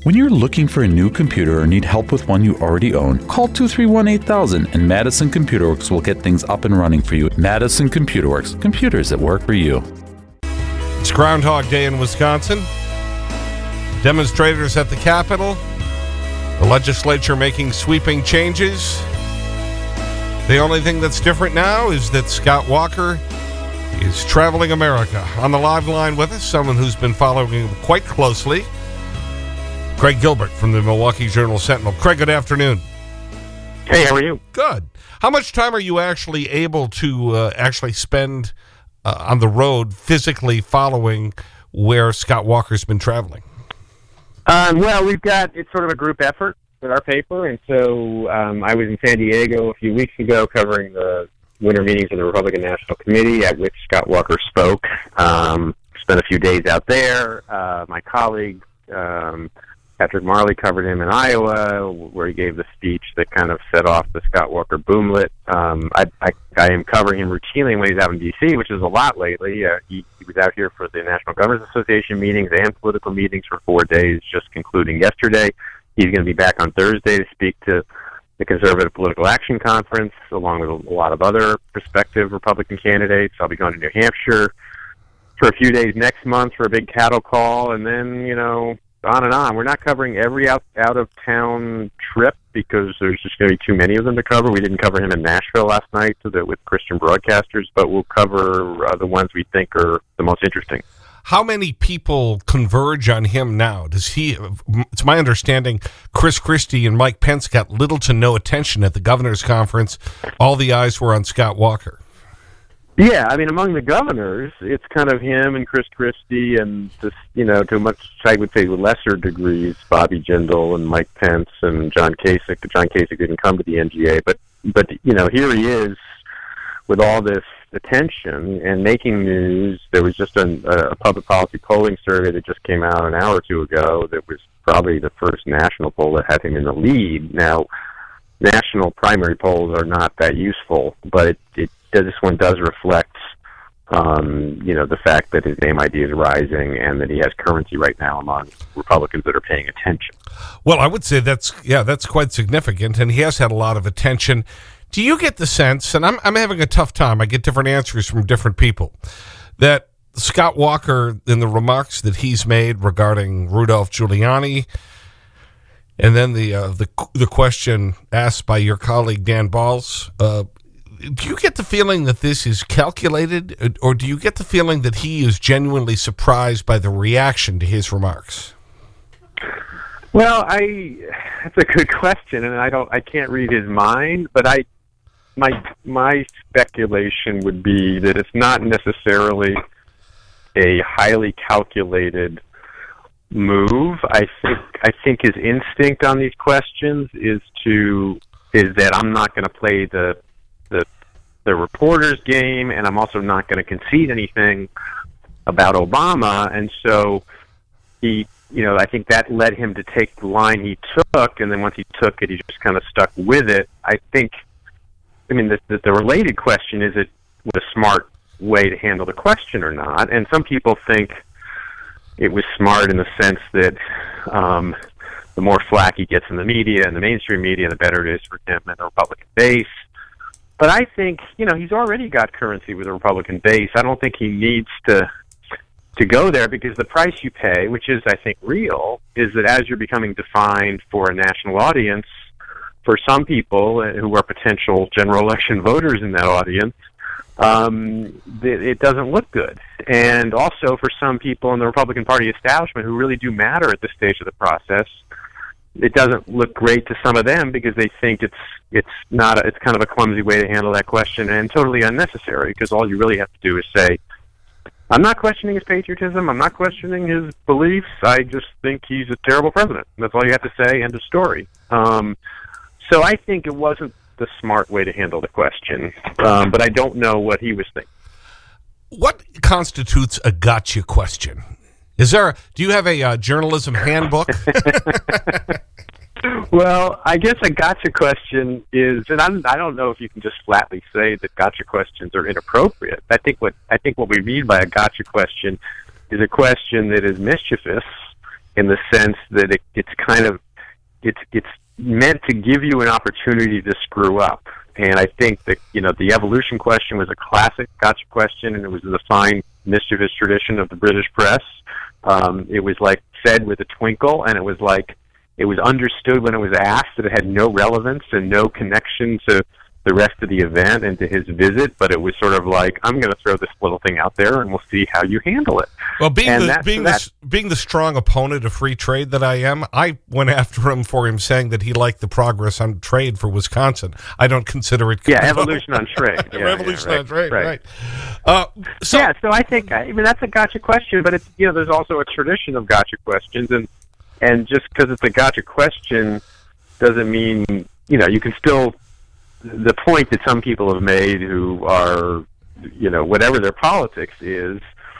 When you're looking for a new computer or need help with one you already own, call 231-8000 and Madison Computer Works will get things up and running for you. Madison Computer Works, computers that work for you. It's Groundhog Day in Wisconsin. Demonstrators at the Capitol. The legislature making sweeping changes. The only thing that's different now is that Scott Walker is traveling America. On the live line with us, someone who's been following him quite closely, Craig Gilbert from the Milwaukee Journal-Sentinel. Craig, good afternoon. Hey, how are you? Good. How much time are you actually able to actually spend on the road physically following where Scott Walker's been traveling? Well, it's sort of a group effort with our paper, and so I was in San Diego a few weeks ago covering the winter meetings of the Republican National Committee at which Scott Walker spoke. Spent a few days out there. My colleague, Patrick Marley, covered him in Iowa, where he gave the speech that kind of set off the Scott Walker boomlet. I am covering him routinely when he's out in D.C., which is a lot lately. He was out here for the National Governors Association meetings and political meetings for 4 days, just concluding yesterday. He's going to be back on Thursday to speak to the Conservative Political Action Conference, along with a lot of other prospective Republican candidates. I'll be going to New Hampshire for a few days next month for a big cattle call, and then, on and on. We're not covering every out-of-town trip because there's just going to be too many of them to cover. We didn't cover him in Nashville last night with Christian broadcasters, but we'll cover the ones we think are the most interesting. How many people converge on him now? It's my understanding, Chris Christie and Mike Pence got little to no attention at the governor's conference. All the eyes were on Scott Walker. Yeah, I mean, among the governors, it's kind of him and Chris Christie and, to much, I would say, lesser degrees, Bobby Jindal and Mike Pence and John Kasich. John Kasich didn't come to the NGA, but here he is with all this attention and making news. There was just a public policy polling survey that just came out an hour or two ago that was probably the first national poll that had him in the lead. Now, national primary polls are not that useful, but this one does reflect, the fact that his name ID is rising and that he has currency right now among Republicans that are paying attention. Well, I would say that's quite significant, and he has had a lot of attention. Do you get the sense, and I'm having a tough time, I get different answers from different people, that Scott Walker, in the remarks that he's made regarding Rudolph Giuliani, and then the question asked by your colleague Dan Balls, do you get the feeling that this is calculated, or do you get the feeling that he is genuinely surprised by the reaction to his remarks? Well, that's a good question, and I can't read his mind, but my speculation would be that it's not necessarily a highly calculated move. I think his instinct on these questions is that I'm not going to play the reporter's game, and I'm also not going to concede anything about Obama, and so I think that led him to take the line he took, and then once he took it, he just kind of stuck with it. The related question is, it was a smart way to handle the question or not? And some people think it was smart in the sense that the more flack he gets in the media and the mainstream media, the better it is for him and the Republican base. But I think, he's already got currency with the Republican base. I don't think he needs to go there, because the price you pay, which is, I think, real, is that as you're becoming defined for a national audience, for some people who are potential general election voters in that audience, it doesn't look good. And also for some people in the Republican Party establishment who really do matter at this stage of the process, it doesn't look great to some of them because they think it's kind of a clumsy way to handle that question and totally unnecessary, because all you really have to do is say, I'm not questioning his patriotism, I'm not questioning his beliefs, I just think he's a terrible president. That's all you have to say, end of story. So I think it wasn't the smart way to handle the question, but I don't know what he was thinking. What constitutes a gotcha question? Do you have a journalism handbook? Well, I guess a gotcha question is, and I don't know if you can just flatly say that gotcha questions are inappropriate. I think what we mean by a gotcha question is a question that is mischievous in the sense that it's kind of it's meant to give you an opportunity to screw up. And I think that, the evolution question was a classic gotcha question, and it was in the fine, mischievous tradition of the British press. It was like said with a twinkle, and it was understood when it was asked that it had no relevance and no connection to the rest of the event and to his visit, but it was sort of like, I'm going to throw this little thing out there and we'll see how you handle it. Well, being the strong opponent of free trade that I am, I went after him for him saying that he liked the progress on trade for Wisconsin. I don't consider it... Yeah, evolution on trade. Revolution on trade, right. So I think, that's a gotcha question, but it's, there's also a tradition of gotcha questions, and just because it's a gotcha question doesn't mean, you can still... The point that some people have made who are, whatever their politics is,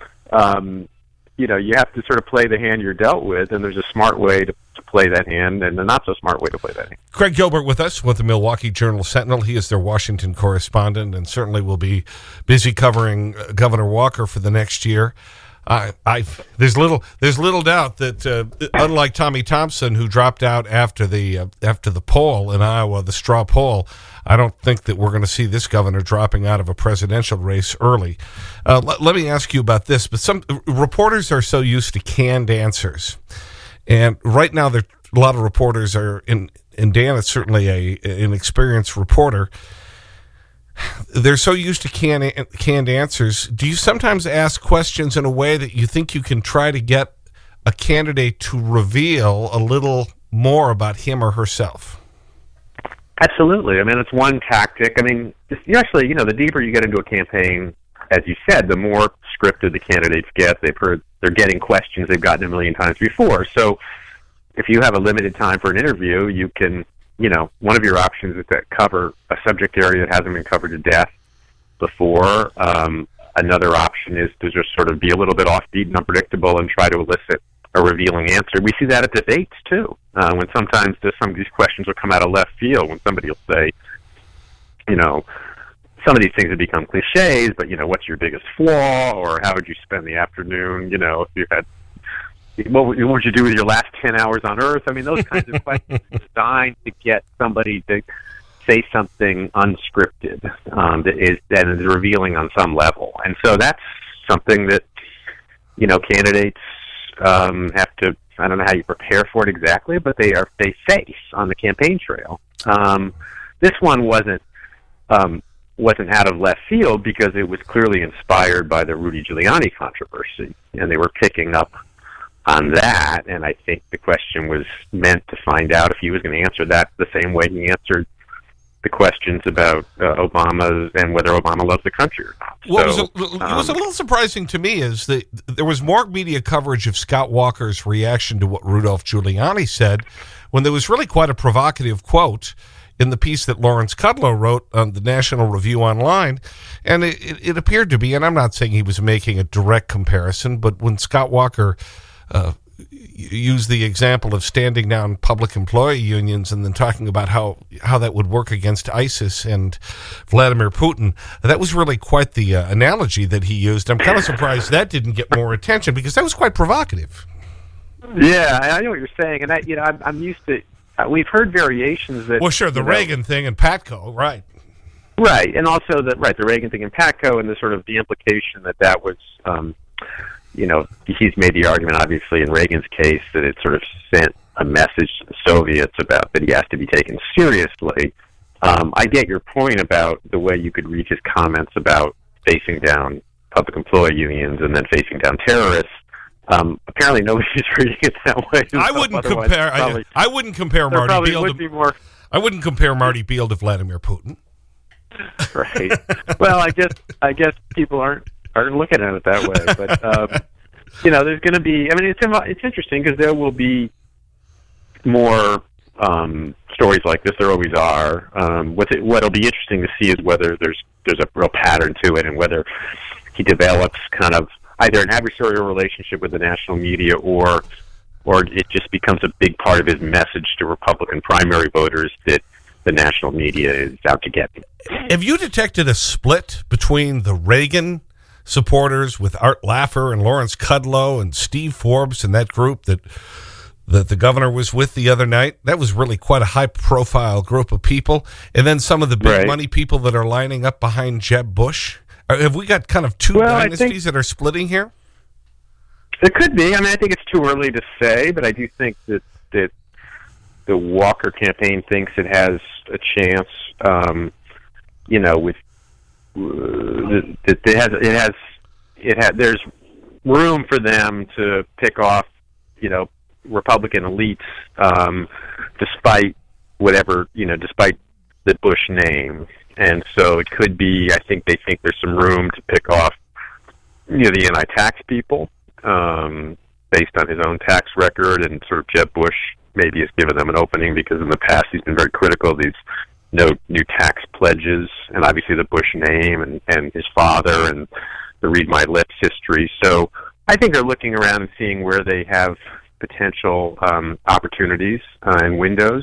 you have to sort of play the hand you're dealt with, and there's a smart way to play that hand and a not-so-smart way to play that hand. Craig Gilbert with us with the Milwaukee Journal-Sentinel. He is their Washington correspondent and certainly will be busy covering Governor Walker for the next year. There's little doubt that unlike Tommy Thompson, who dropped out after the poll in Iowa, the straw poll, I don't think that we're going to see this governor dropping out of a presidential race early. Let me ask you about this. But some reporters are so used to canned answers, and right now a lot of reporters are and Dan is certainly an experienced reporter. They're so used to canned answers. Do you sometimes ask questions in a way that you think you can try to get a candidate to reveal a little more about him or herself? Absolutely. It's one tactic. Actually, the deeper you get into a campaign, as you said, the more scripted the candidates get. They're getting questions they've gotten a million times before. So if you have a limited time for an interview, you can... one of your options is to cover a subject area that hasn't been covered to death before. Another option is to just sort of be a little bit offbeat and unpredictable and try to elicit a revealing answer. We see that at debates, too, when sometimes some of these questions will come out of left field, when somebody will say, some of these things have become cliches, but, what's your biggest flaw, or how would you spend the afternoon, if you had... What would you do with your last 10 hours on Earth? Those kinds of questions are designed to get somebody to say something unscripted that is revealing on some level. And so that's something that, candidates have to, I don't know how you prepare for it exactly, but they face on the campaign trail. This one wasn't out of left field because it was clearly inspired by the Rudy Giuliani controversy, and they were picking up on that, and I think the question was meant to find out if he was going to answer that the same way he answered the questions about Obama and whether Obama loves the country or not. What was a little surprising to me is that there was more media coverage of Scott Walker's reaction to what Rudolph Giuliani said, when there was really quite a provocative quote in the piece that Lawrence Kudlow wrote on the National Review Online. And it appeared to be, and I'm not saying he was making a direct comparison, but when Scott Walker use the example of standing down public employee unions and then talking about how that would work against ISIS and Vladimir Putin. That was really quite the analogy that he used. I'm kind of surprised that didn't get more attention because that was quite provocative. Yeah, I know what you're saying, and I'm used to. We've heard variations that. Well, sure, the Reagan thing and Patco, right? Right, and also the Reagan thing and Patco, and the sort of the implication that was. He's made the argument, obviously, in Reagan's case, that it sort of sent a message to the Soviets about that he has to be taken seriously. I get your point about the way you could read his comments about facing down public employee unions and then facing down terrorists. Apparently, nobody's reading it that way. I wouldn't compare. I wouldn't compare Marty Beale. I wouldn't compare Marty Beale to Vladimir Putin. Right. Well, I guess people aren't looking at it that way, but there's going to be. It's interesting because there will be more stories like this. There always are. What'll be interesting to see is whether there's a real pattern to it, and whether he develops kind of either an adversarial relationship with the national media, or it just becomes a big part of his message to Republican primary voters that the national media is out to get him. Have you detected a split between the Reagan supporters with Art Laffer and Lawrence Kudlow and Steve Forbes and that group that the governor was with the other night. That was really quite a high-profile group of people. And then some of the big money people that are lining up behind Jeb Bush. Have we got kind of two dynasties that are splitting here? It could be. I mean, I think it's too early to say, but I do think that the Walker campaign thinks it has a chance, with there's room for them to pick off, Republican elites, despite despite the Bush name. And so it could be, I think they think there's some room to pick off, the anti-tax people, based on his own tax record, and sort of Jeb Bush maybe has given them an opening because in the past he's been very critical of these no new tax pledges, and obviously the Bush name and his father and the Read My Lips history. So I think they're looking around and seeing where they have potential opportunities and windows.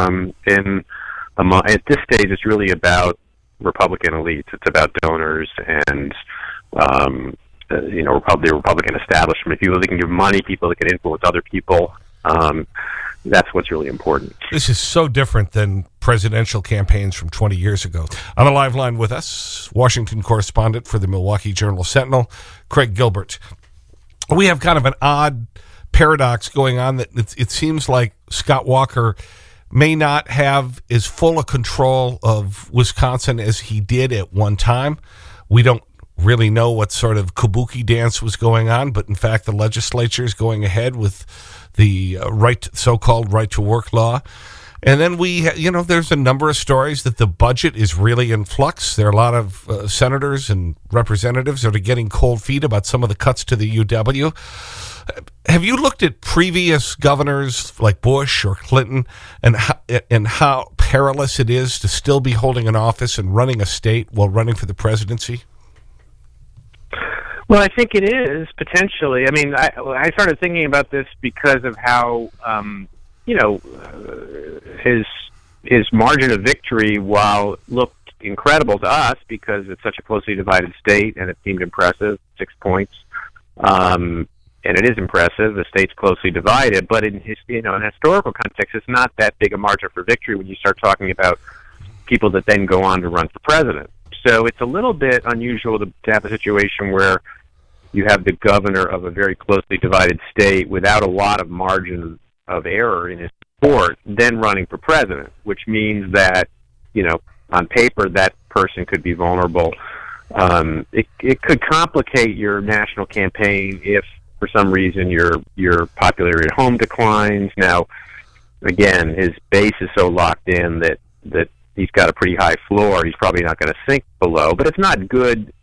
At this stage, it's really about Republican elites. It's about donors and the Republican establishment, people that can give money, people that can influence other people. That's what's really important. This is so different than presidential campaigns from 20 years ago. On the live line with us, Washington correspondent for the Milwaukee Journal-Sentinel, Craig Gilbert. We have kind of an odd paradox going on that it seems like Scott Walker may not have as full a control of Wisconsin as he did at one time. We don't really know what sort of kabuki dance was going on, but in fact the legislature is going ahead with the so-called right-to-work law. And then there's a number of stories that the budget is really in flux. There are a lot of senators and representatives that are getting cold feet about some of the cuts to the UW. Have you looked at previous governors like Bush or Clinton and how perilous it is to still be holding an office and running a state while running for the presidency? Well, I think it is, potentially. I mean, I started thinking about this because of how, his margin of victory, while looked incredible to us because it's such a closely divided state and it seemed impressive, 6 points, and it is impressive, the state's closely divided, but in in historical context, it's not that big a margin for victory when you start talking about people that then go on to run for president. So it's a little bit unusual to have a situation where you have the governor of a very closely divided state without a lot of margin of error in his support, then running for president, which means that, on paper, that person could be vulnerable. It could complicate your national campaign if, for some reason, your popularity at home declines. Now, again, his base is so locked in that he's got a pretty high floor. He's probably not going to sink below, but it's not good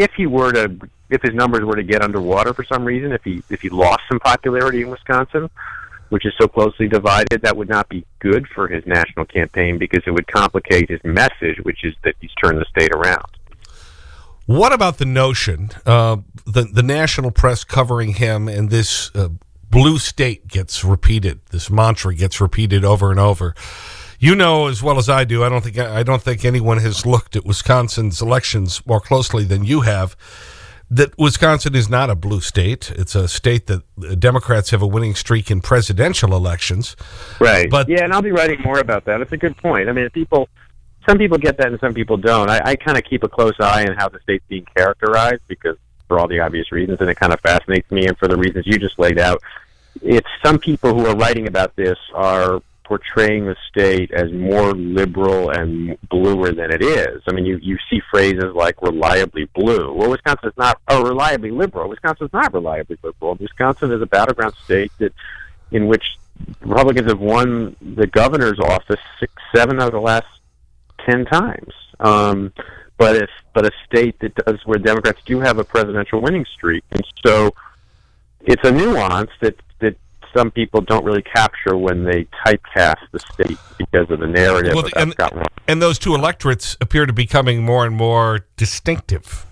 if his numbers were to get underwater for some reason, if he lost some popularity in Wisconsin, which is so closely divided, that would not be good for his national campaign because it would complicate his message, which is that he's turned the state around. What about the notion, the national press covering him and this blue state gets repeated, this mantra gets repeated over and over? You know as well as I do, I don't think anyone has looked at Wisconsin's elections more closely than you have, that Wisconsin is not a blue state. It's a state that Democrats have a winning streak in presidential elections. Right. But, yeah, and I'll be writing more about that. It's a good point. I mean, some people get that and some people don't. I kind of keep a close eye on how the state's being characterized because for all the obvious reasons, and it kind of fascinates me, and for the reasons you just laid out. It's some people who are writing about this are portraying the state as more liberal and bluer than it is. I mean, you see phrases like reliably blue. Well, Wisconsin's not reliably liberal. Wisconsin's not reliably liberal. Wisconsin is a battleground state in which Republicans have won the governor's office 7 out of the last 10 times. But a state that does where Democrats do have a presidential winning streak. And so it's a nuance that some people don't really capture when they typecast the state because of the narrative. Well, and those two electorates appear to be becoming more and more distinctive.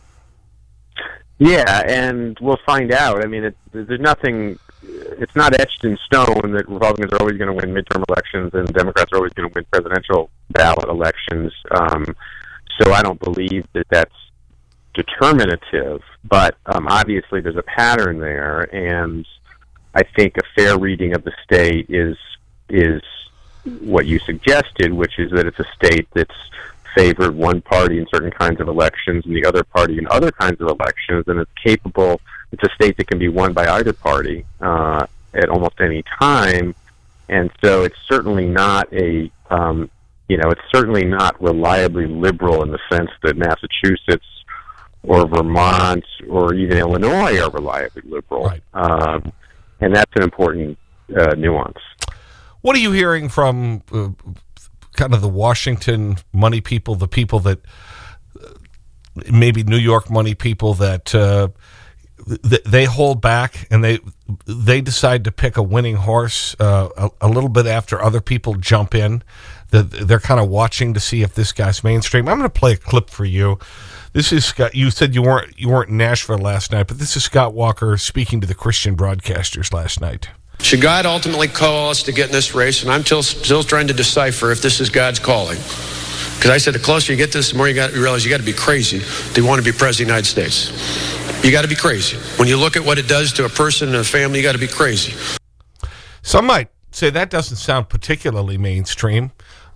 Yeah, and we'll find out. I mean, there's nothing. It's not etched in stone that Republicans are always going to win midterm elections and Democrats are always going to win presidential ballot elections. So I don't believe that that's determinative, but obviously there's a pattern there, and I think a fair reading of the state is what you suggested, which is that it's a state that's favored one party in certain kinds of elections and the other party in other kinds of elections, and it's a state that can be won by either party at almost any time, and so it's certainly not it's certainly not reliably liberal in the sense that Massachusetts or Vermont or even Illinois are reliably liberal. Right. And that's an important nuance. What are you hearing from kind of the Washington money people, the people that maybe New York money people that they hold back and they decide to pick a winning horse a little bit after other people jump in? They're kind of watching to see if this guy's mainstream. I'm going to play a clip for you. This is Scott. You said you weren't in Nashville last night, but this is Scott Walker speaking to the Christian broadcasters last night. Should God ultimately call us to get in this race? And I'm still trying to decipher if this is God's calling. Because I said the closer you get to this, the more you realize you got to be crazy to want to be president of the United States. You got to be crazy. When you look at what it does to a person and a family, you got to be crazy. Some might say that doesn't sound particularly mainstream.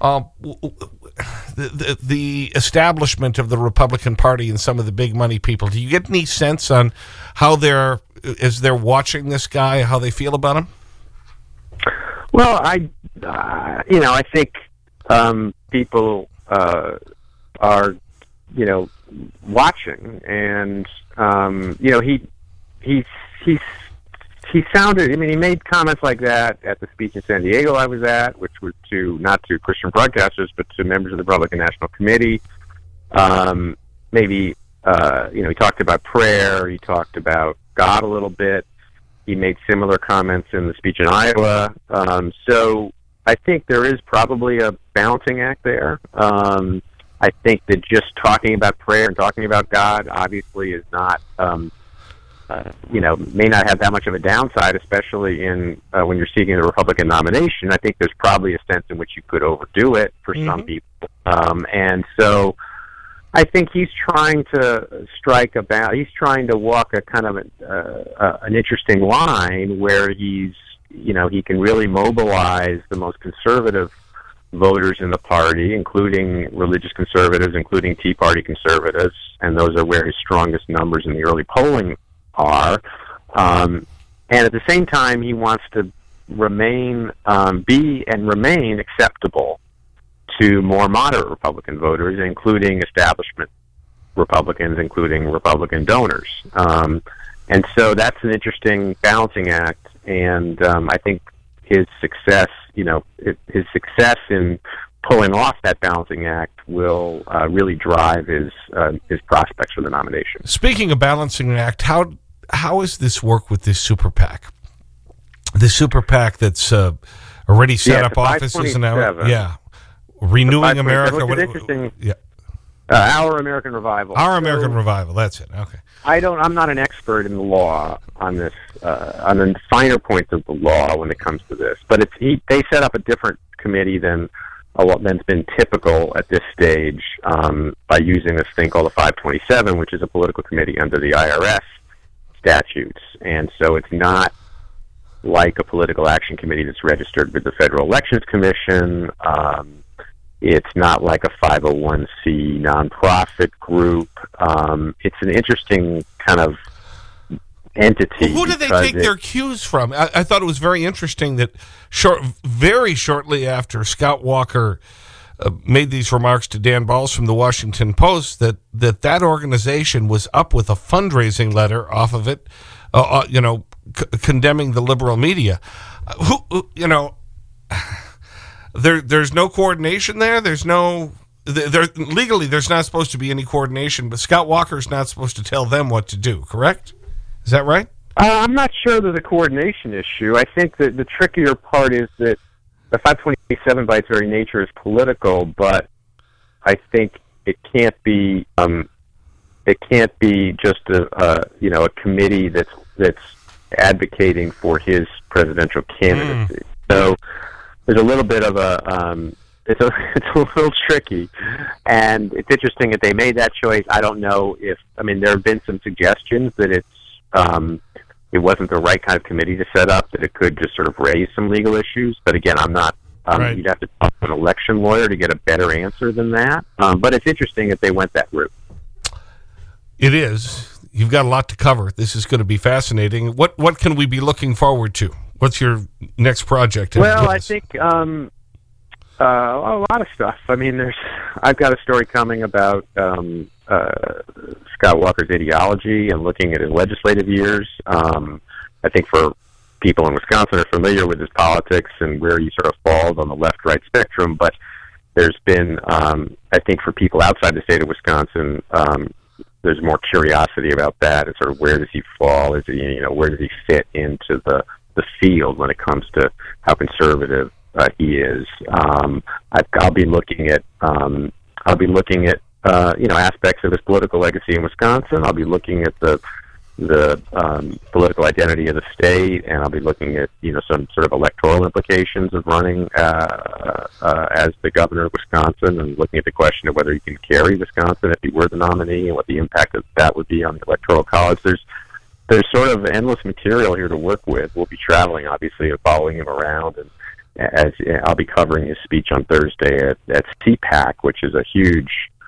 The establishment of the Republican Party and some of the big money people, do you get any sense on how as they're watching this guy, how they feel about him? Well, I think people are, watching, and he sounded. I mean, he made comments like that at the speech in San Diego I was at, which was not to Christian broadcasters, but to members of the Republican National Committee. He talked about prayer. He talked about God a little bit. He made similar comments in the speech in Iowa. So I think there is probably a balancing act there. I think that just talking about prayer and talking about God obviously is not, may not have that much of a downside, especially in when you're seeking a Republican nomination. I think there's probably a sense in which you could overdo it for some people. And so I think he's trying to strike a balance. He's trying to walk a kind of an interesting line where he can really mobilize the most conservative voters in the party, including religious conservatives, including Tea Party conservatives, and those are where his strongest numbers in the early polling are. And at the same time, he wants to remain acceptable to more moderate Republican voters, including establishment Republicans, including Republican donors. And so that's an interesting balancing act, and I think his success in pulling off that balancing act will really drive his prospects for the nomination. Speaking of balancing act, how does this work with this super PAC? The super PAC that's already set up offices and Renewing America. What interesting? Yeah. Our American Revival. American Revival. That's it. Okay. I'm not an expert in the law on this, on the finer points of the law when it comes to this. But they set up a different committee than's been typical at this stage by using this thing called the 527, which is a political committee under the IRS statutes, and so it's not like a political action committee that's registered with the Federal Elections Commission. It's not like a 501c nonprofit group. It's an interesting kind of entity. Well, who do they take their cues from? I thought it was very interesting that very shortly after Scott Walker made these remarks to Dan Balls from the Washington Post, that organization was up with a fundraising letter off of it, condemning the liberal media. There's no coordination there. Legally, there's not supposed to be any coordination, but Scott Walker's not supposed to tell them what to do, correct? Is that right? I'm not sure there's a coordination issue. I think that the trickier part is that the 527 by its very nature is political, but I think it can't be just a committee that's advocating for his presidential candidacy. So there's a little bit of it's a little tricky, and it's interesting that they made that choice. I don't know if, I mean, there have been some suggestions that it wasn't the right kind of committee to set up, that it could just sort of raise some legal issues. But again, I'm not, Right. You'd have to talk to an election lawyer to get a better answer than that. But it's interesting that they went that route. It is. You've got a lot to cover. This is going to be fascinating. What can we be looking forward to? What's your next project? Well, I think a lot of stuff. I mean, I've got a story coming about Scott Walker's ideology and looking at his legislative years. I think for people in Wisconsin are familiar with his politics and where he sort of falls on the left-right spectrum, but there's been, I think for people outside the state of Wisconsin, there's more curiosity about that and sort of where does he fall? Is he, where does he fit into the field when it comes to how conservative he is? I'll be looking at aspects of his political legacy in Wisconsin. I'll be looking at the political identity of the state, and I'll be looking at some sort of electoral implications of running as the governor of Wisconsin, and looking at the question of whether he can carry Wisconsin if he were the nominee, and what the impact of that would be on the Electoral College. There's sort of endless material here to work with. We'll be traveling, obviously, and following him around, and as I'll be covering his speech on Thursday at CPAC, which is a huge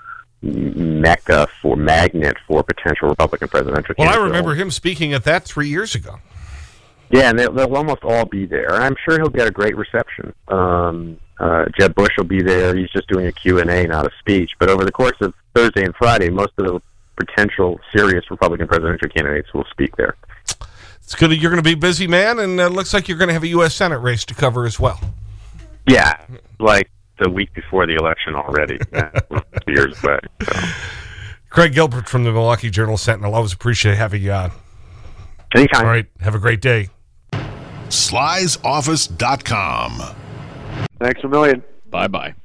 magnet for potential Republican presidential candidates. Well, I remember him speaking at that 3 years ago. Yeah, and they'll almost all be there. And I'm sure he'll get a great reception. Jeb Bush will be there. He's just doing a Q&A, not a speech. But over the course of Thursday and Friday, most of the potential serious Republican presidential candidates will speak there. It's good. You're going to be busy, man, and it looks like you're going to have a U.S. Senate race to cover as well. Yeah, like the week before the election already. 2 years away. So. Craig Gilbert from the Milwaukee Journal-Sentinel. Always appreciate having you on. Anytime. All right. Have a great day. Sly'sOffice.com. Thanks a million. Bye-bye.